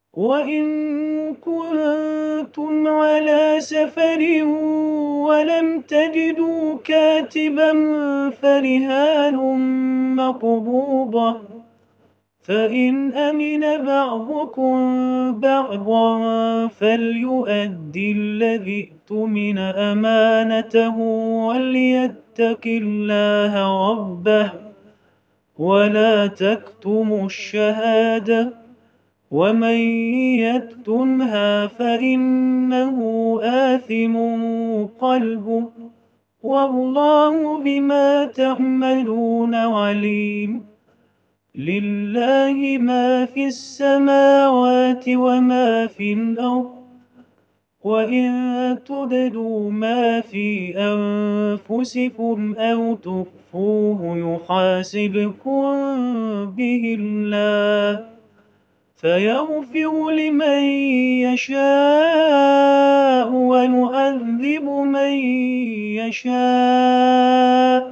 وإن كنتم على سفر ولم تجدوا كاتبا فرهان مقبوضة، فإن أمن بعضكم بعضا فليؤدي الذي اؤتمن أمانته وليتق الله ربه ولا تكتموا الشهادة، ومن يكتمها فإنه آثم قلبه والله بما تعملون عليم. لله ما في السماوات وما في الأرض، وإن تبدوا ما في أنفسكم أو تخفوه يحاسبكم به الله، فيغفر لمن يشاء ويعذب من يشاء،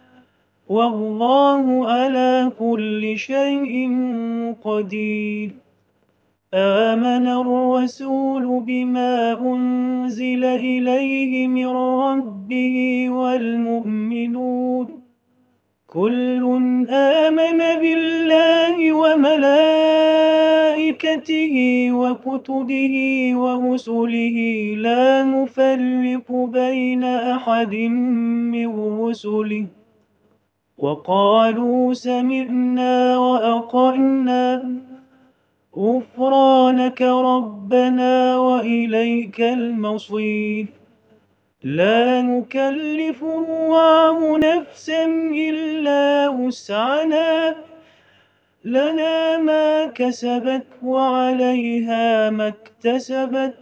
والله على كل شيء قدير. آمن الرسول بما أنزل إليه من ربه والمؤمنون كل آمن بالله وملائكته وكتبه ورسله لا نفرق بين أحد من رسله وقالوا سمعنا وأطعنا غفرانك ربنا وإليك المصير. لا نكلف الله نفسا إلا وسعها لها ما كسبت وعليها ما اكتسبت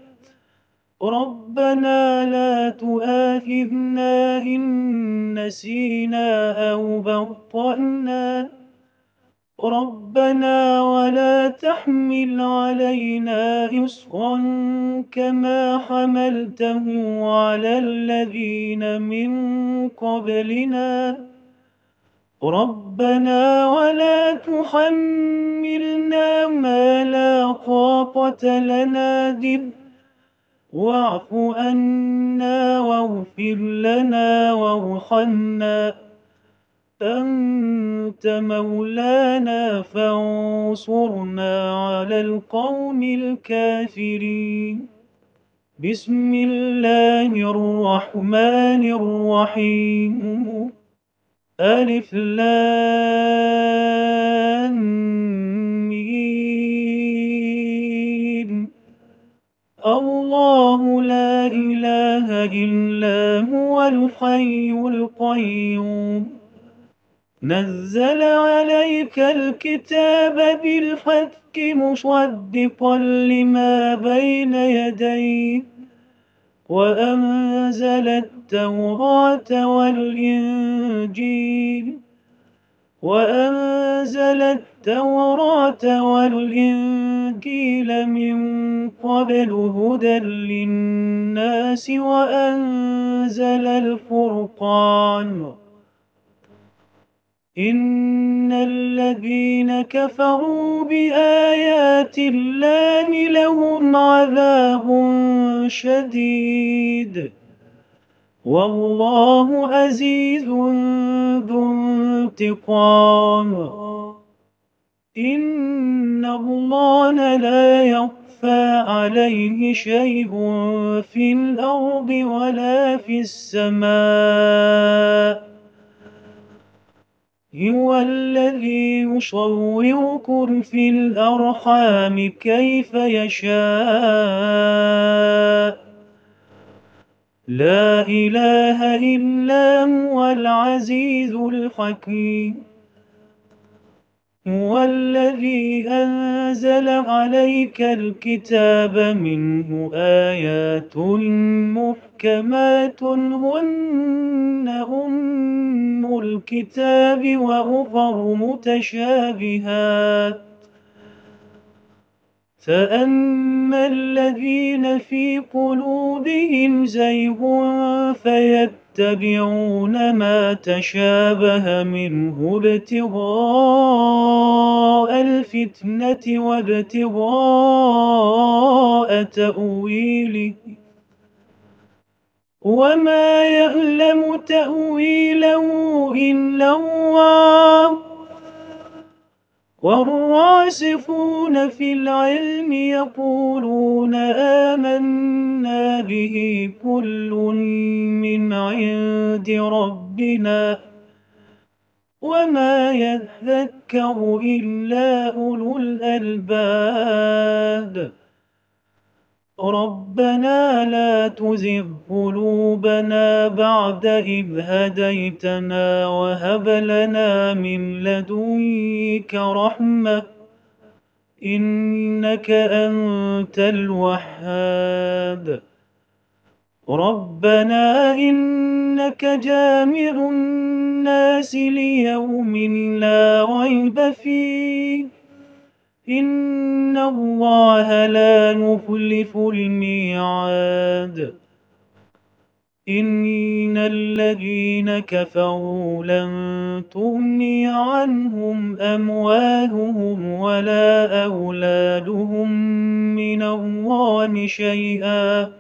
ربنا لا تؤاخذنا إن نسينا أو بطأنا ربنا ولا تحمل علينا إصرا كما حملته على الذين من قبلنا ربنا ولا تحملنا ما لا طاقة لنا به واعف عنا واغفر لنا وارحمنا أنت مولانا فانصرنا على القوم الكافرين. بسم الله الرحمن الرحيم. ألف لام ميم. الله لا إله إلا هو الحي القيوم نزل عليك الكتاب بالحق مصدقا لما بين يديه وأنزل التوراة والإنجيل من قبل هدى للناس وأنزل الفرقان. إن الذين كفروا بآيات الله لهم عذاب شديد والله عزيز ذو انتقام. إن الله لا يخفى عليه شيء في الأرض ولا في السماء. هو الذي يصوركم في الأرحام كيف يشاء لا إله إلا هو العزيز الحكيم. هو الذي أنزل عليك الكتاب منه آيات محكمات هن أم الكتاب وأخر متشابهات فأما الذين في قلوبهم زيغ فيتبعون يتبعون ما تشابه منه ابتغاء الفتنة وابتغاء تأويله وما يعلم تأويله إلا الله والراسخون في العلم يقولون آمنا به كل من عند ربنا وما يذكر إلا أولو الألباب ربنا لا تزغ قلوبنا بعد إذ هديتنا وهب لنا من لدنك رحمة إنك أنت الوهاب ربنا إنك جامع الناس ليوم لا ريب فيه إن الله لا يخلف الميعاد إن الذين كفروا لن تغني عنهم أموالهم ولا أولادهم من الله شيئا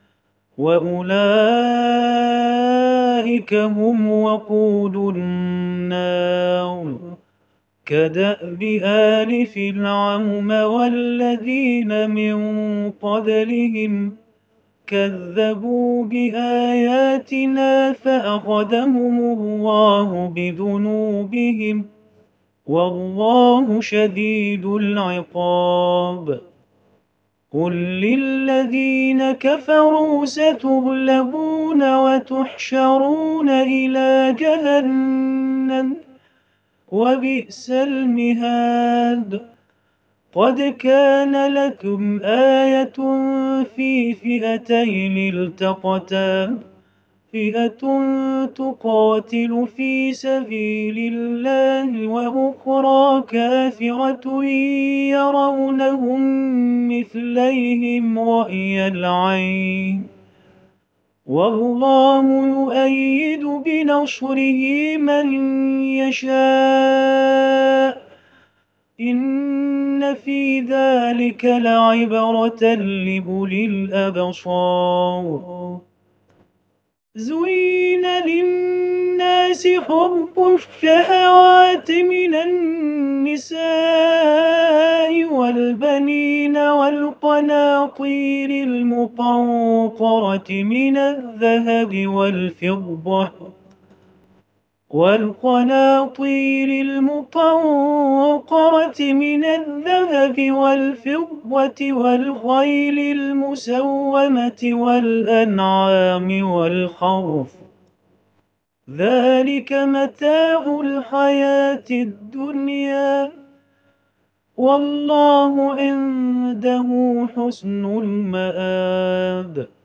وأولئك هم وقود النار كدأب آل فرعون والذين من قبلهم كذبوا بآياتنا فأخذهم الله بذنوبهم والله شديد العقاب قل للذين كفروا ستغلبون وتحشرون إلى جهنم وبئس المهاد قد كان لكم آية في فئتين التقتا فئة تقاتل في سبيل الله وأخرى كافرة يرونهم مثليهم رأي العين والله يؤيد بنصره من يشاء إن في ذلك لعبرة لأولي الأبصار زين للناس حب الشهوات من النساء والبنين والقناطير المقنطرة من الذهب والفضة والخيل المسومة والأنعام والحرث ذلك متاع الحياة الدنيا والله عنده حسن المآب